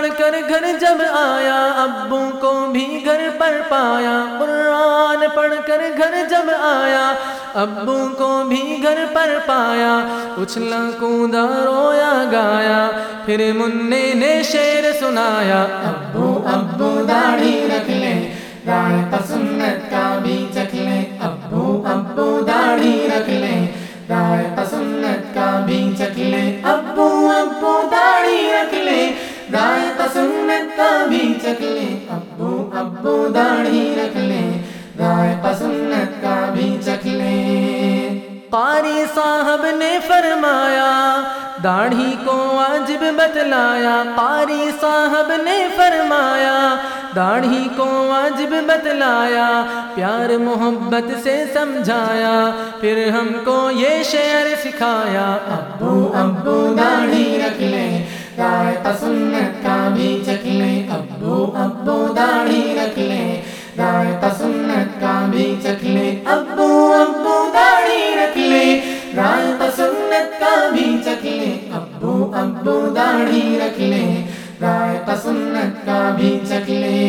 پڑھ کر گھر جب آیا ابو کو بھی گھر پر پایا، قرآن پڑھ کر گھر جب آیا ابو کو بھی گھر پر پایا، اچھلا کودا رویا گایا، پھر منع نے شعر سنایا، ابو ابو داڑھی رکھ لیں رائے سنت کا بھی چکھ لیں، ابو ابو داڑھی رکھ لیں رائے سنت کا بھی چکھ لیں، ابو ابو داڑھی رکھ لیں رائے سنت کا بھی چکھ لیں، ابو ابو داڑھی رکھ لیں رائے سنت کا بھی چکھ لیں۔ قاری صاحب نے فرمایا داڑھی کو واجب بتلایا، قاری صاحب نے فرمایا داڑھی کو واجب بتلایا، پیار محبت سے سمجھایا، پھر ہم کو یہ شعر سکھایا، ابو ابو داڑھی رکھ لیں رائے سنت کا بھی چکھ لیں، ابو ابو داڑھی رکھ لیں رائے سنت کا بھی چکھ لیں، ابو ابو داڑھی رکھ لیں رائے سنت کا بھی چکھ لیں، ابو ابو داڑھی رکھ لیں رائے سنت کا بھی چکھ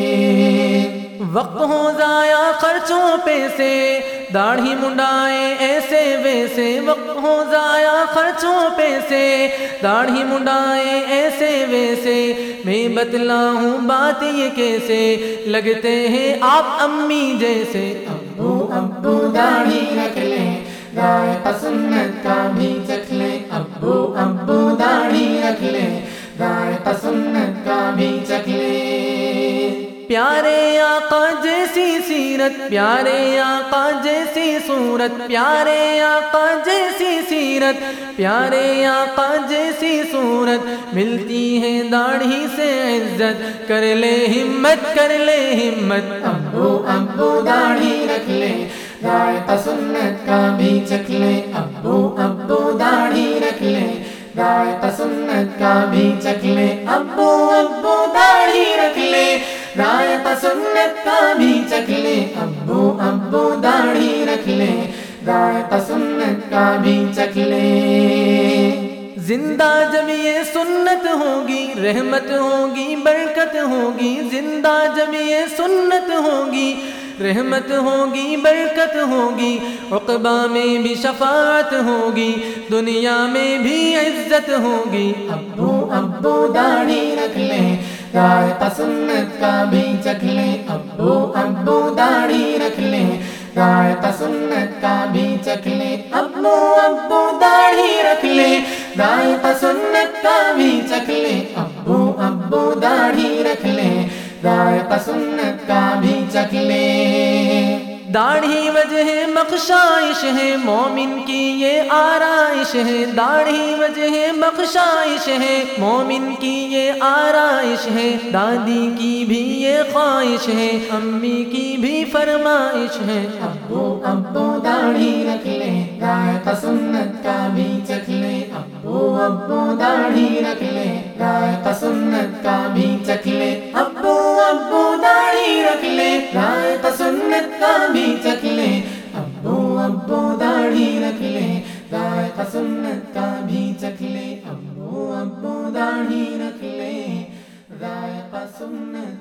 لیں۔ وقت ہو ضائع خرچوں پیسے داڑھی منڈائیں ایسے ویسے، وقت ہو ضائع خرچوں پیسے داڑھی منڈائیں ایسے ویسے، میں بتلاؤں بات یہ کیسے لگتے ہیں آپ امی جیسے، ابو ابو داڑھی رکھ لیں رائے سنت کا بھی چکھ لیں، ابو ابو داڑھی رکھ لیں رائے سنت کا بھی چکھ لیں۔ پیارے آقا جیسی سیرت، پیارے آقا جیسی صورت، پیارے آقا جیسی سیرت، پیارے آقا جیسی صورت، ملتی ہے داڑھی سے عزت، کر لے ہمت کر لے ہمت، ابو ابو داڑھی رکھ لیں رائے سنت کا بھی چکھ لیں، ابو ابو داڑھی رکھ لیں رائے سنت کا بھی چکھ لیں، ابو ابو داڑھی رکھ لیں رائے سنت کا بھی چکھ لیں، ابو ابو داڑھی رکھ لیں رائے سنت کا بھی چکھ لیں۔ زندہ جب یہ سنت ہوگی رحمت ہوگی برکت ہوگی، زندہ جب یہ سنت ہوگی رحمت ہوگی برکت ہوگی، عقبہ میں بھی شفاعت ہوگی، دنیا میں بھی عزت ہوگی، ابو ابو داڑھی رکھ لیں رائے سنت کا بھی چکھ لیں، ابو ابو داڑھی رکھ لیں رائے سنت کا بھی چکھ لیں، ابو ابو داڑھی رکھ لیں رائے سنت کا بھی چکھ لیں، ابو ابو داڑھی رکھ لیں رائے سنت کا بھی چکھ لیں۔ داڑھی وجہ بخشائش ہے مومن کی یہ آرائش ہے، داڑھی وجہ بخشائش ہے مومن کی یہ آرائش ہے، دادی کی بھی یہ خواہش ہے امی کی بھی فرمائش ہے، ابو ابو داڑھی رکھ لیں رائے سنت کا بھی چکھ لیں، ابو ابو داڑھی رکھ لیں رائے سنت کا بھی چکھ لیں، ابو ابو داڑھی رکھ لیں رائے سنت کا بھی چکھ لیں، ابو ابو داڑھی رکھ لیں رائے سنت کا بھی چکھ لیں، ابو ابو داڑھی رکھ لیں رائے سنت